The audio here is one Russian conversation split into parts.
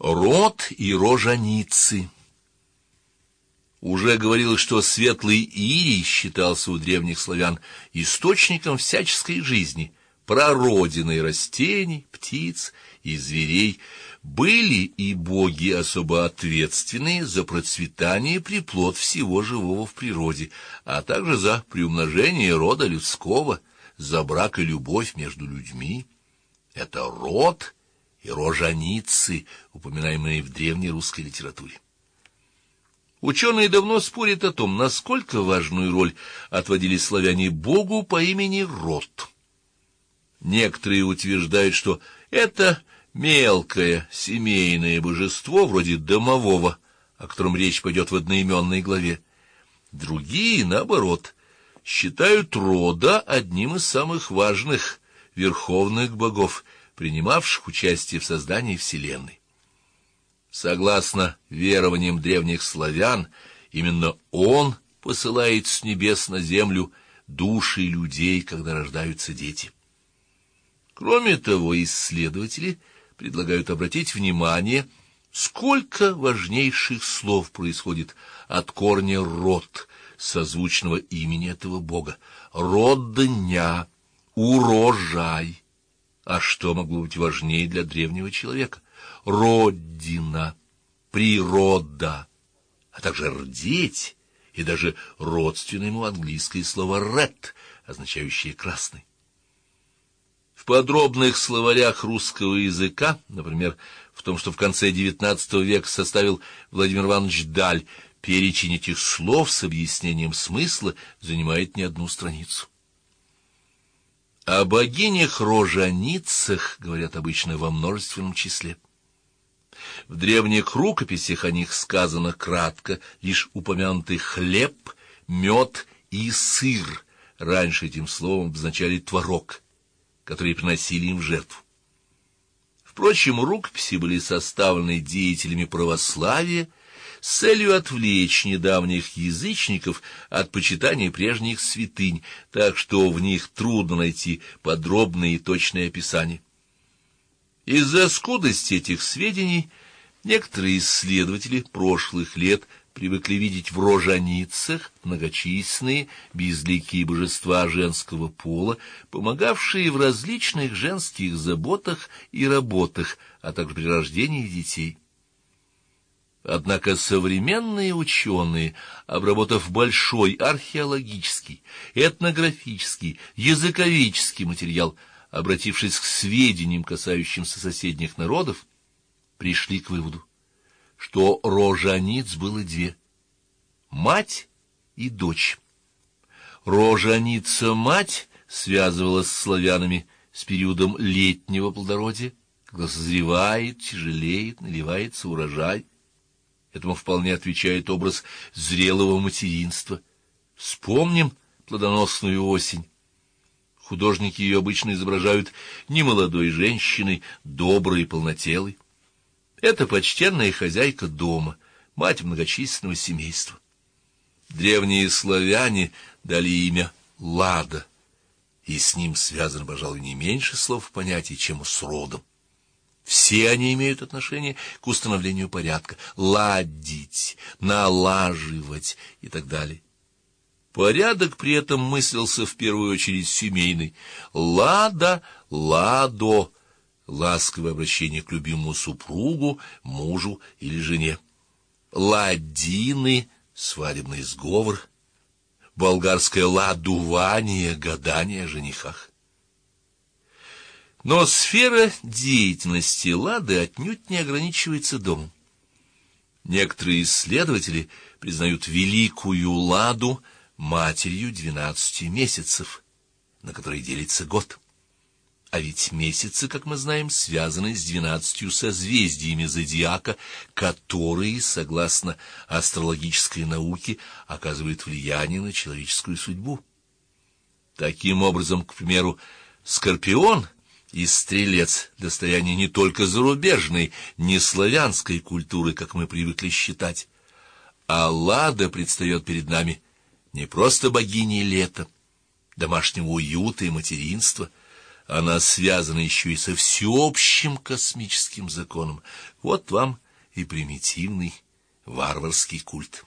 Род и роженицы. Уже говорилось, что светлый Ирий считался у древних славян источником всяческой жизни, прародиной растений, птиц и зверей. Были и боги особо ответственные за процветание и приплод всего живого в природе, а также за приумножение рода людского, за брак и любовь между людьми. Это род и роженицы, упоминаемые в древней русской литературе. Ученые давно спорят о том, насколько важную роль отводили славяне богу по имени Род. Некоторые утверждают, что это мелкое семейное божество, вроде домового, о котором речь пойдет в одноименной главе. Другие, наоборот, считают Рода одним из самых важных верховных богов, принимавших участие в создании Вселенной. Согласно верованиям древних славян, именно он посылает с небес на землю души людей, когда рождаются дети. Кроме того, исследователи предлагают обратить внимание, сколько важнейших слов происходит от корня «род», созвучного имени этого бога. Родня, урожай. А что могло быть важнее для древнего человека? Родина, природа, а также рдеть и даже родственное ему английское слово «red», означающее «красный». В подробных словарях русского языка, например, в том, что в конце XIX века составил Владимир Иванович Даль, перечень этих слов с объяснением смысла занимает не одну страницу. О богинях-роженицах говорят обычно во множественном числе. В древних рукописях о них сказано кратко, лишь упомянуты хлеб, мед и сыр. Раньше этим словом обозначали творог, который приносили им в жертву. Впрочем, рукописи были составлены деятелями православия с целью отвлечь недавних язычников от почитания прежних святынь, так что в них трудно найти подробные и точные описания. Из-за скудости этих сведений некоторые исследователи прошлых лет привыкли видеть в роженицах многочисленные безликие божества женского пола, помогавшие в различных женских заботах и работах, а также при рождении детей. Однако современные ученые, обработав большой археологический, этнографический, языковедческий материал, обратившись к сведениям, касающимся соседних народов, пришли к выводу, что рожениц было две — мать и дочь. Роженица-мать связывалась с славянами с периодом летнего плодородия, когда созревает, тяжелеет, наливается урожай. Этому вполне отвечает образ зрелого материнства. Вспомним плодоносную осень. Художники ее обычно изображают немолодой женщиной, доброй и полнотелой. Это почтенная хозяйка дома, мать многочисленного семейства. Древние славяне дали имя Лада, и с ним связано, пожалуй, не меньше слов и понятий, чем с родом. Все они имеют отношение к установлению порядка, ладить, налаживать и так далее. Порядок при этом мыслился в первую очередь семейный. Лада, ладо, ласковое обращение к любимому супругу, мужу или жене. Ладины, свадебный сговор. Болгарское ладувание, гадание о женихах. Но сфера деятельности Лады отнюдь не ограничивается домом. Некоторые исследователи признают великую Ладу матерью 12 месяцев, на которые делится год. А ведь месяцы, как мы знаем, связаны с 12 созвездиями зодиака, которые, согласно астрологической науке, оказывают влияние на человеческую судьбу. Таким образом, к примеру, Скорпион и Стрелец — достояние не только зарубежной, не славянской культуры, как мы привыкли считать, а Лада предстает перед нами не просто богиней лета, домашнего уюта и материнства, она связана еще и со всеобщим космическим законом. Вот вам и примитивный варварский культ.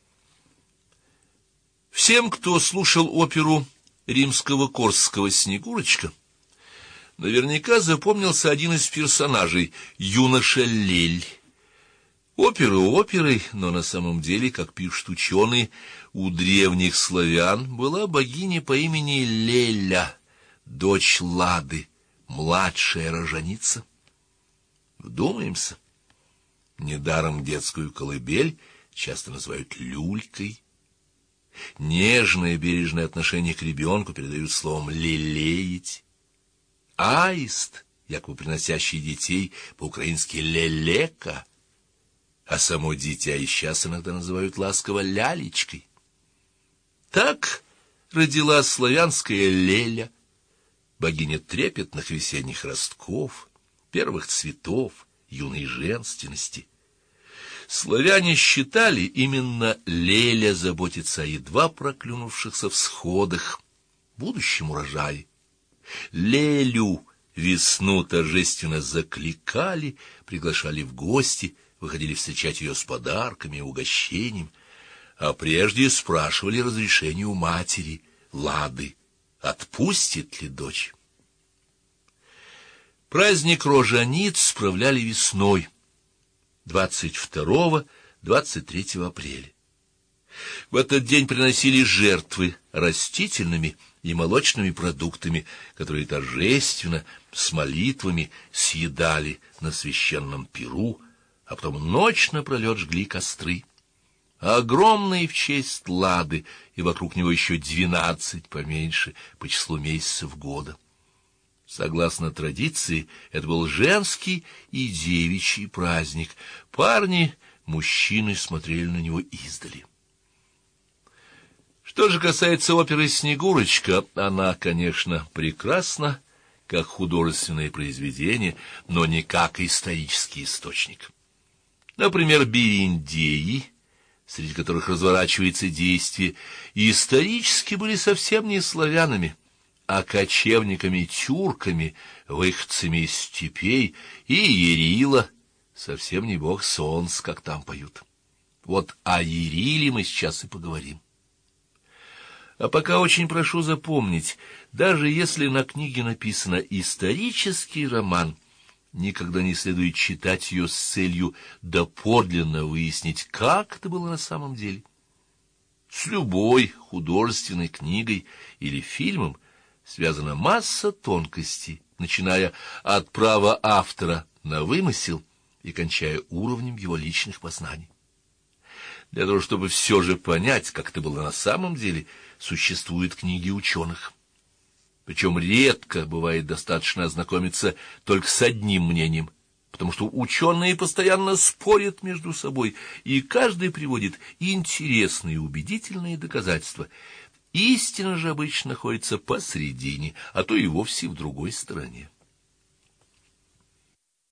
Всем, кто слушал оперу Римского-Корсакова «Снегурочка», наверняка запомнился один из персонажей — юноша Лель. Опера оперой, но на самом деле, как пишут ученые, у древних славян была богиня по имени Леля, дочь Лады, младшая роженица. Вдумаемся. Недаром детскую колыбель часто называют люлькой. Нежное бережное отношение к ребенку передают словом «лелеять». Аист, якобы приносящий детей, по-украински «лелека», а само дитя и сейчас иногда называют ласково «лялечкой». Так родилась славянская Леля, богиня трепетных весенних ростков, первых цветов, юной женственности. Славяне считали, именно Леля заботится о едва проклюнувшихся всходах, будущем урожае. Лелю весну торжественно закликали, приглашали в гости, выходили встречать ее с подарками и угощением, а прежде спрашивали разрешение у матери, Лады, отпустит ли дочь. Праздник Рожениц справляли весной, 22-23 апреля. В этот день приносили жертвы растительными и молочными продуктами, которые торжественно, с молитвами съедали на священном пиру, а потом ночь напролет жгли костры. Огромные в честь Лады, и вокруг него еще 12 поменьше по числу месяцев года. Согласно традиции, это был женский и девичий праздник. Парни, мужчины смотрели на него издали. Что же касается оперы «Снегурочка», она, конечно, прекрасна, как художественное произведение, но не как исторический источник. Например, бериндеи, среди которых разворачивается действие, исторически были совсем не славянами, а кочевниками-тюрками, выходцами из степей, и Ярила, совсем не бог солнца, как там поют. Вот о Яриле мы сейчас и поговорим. А пока очень прошу запомнить, даже если на книге написано «исторический роман», никогда не следует читать ее с целью доподлинно выяснить, как это было на самом деле. С любой художественной книгой или фильмом связана масса тонкостей, начиная от права автора на вымысел и кончая уровнем его личных познаний. Для того, чтобы все же понять, как это было на самом деле, существуют книги ученых. Причем редко бывает достаточно ознакомиться только с одним мнением, потому что ученые постоянно спорят между собой, и каждый приводит интересные и убедительные доказательства. Истина же обычно находится посредине, а то и вовсе в другой стороне.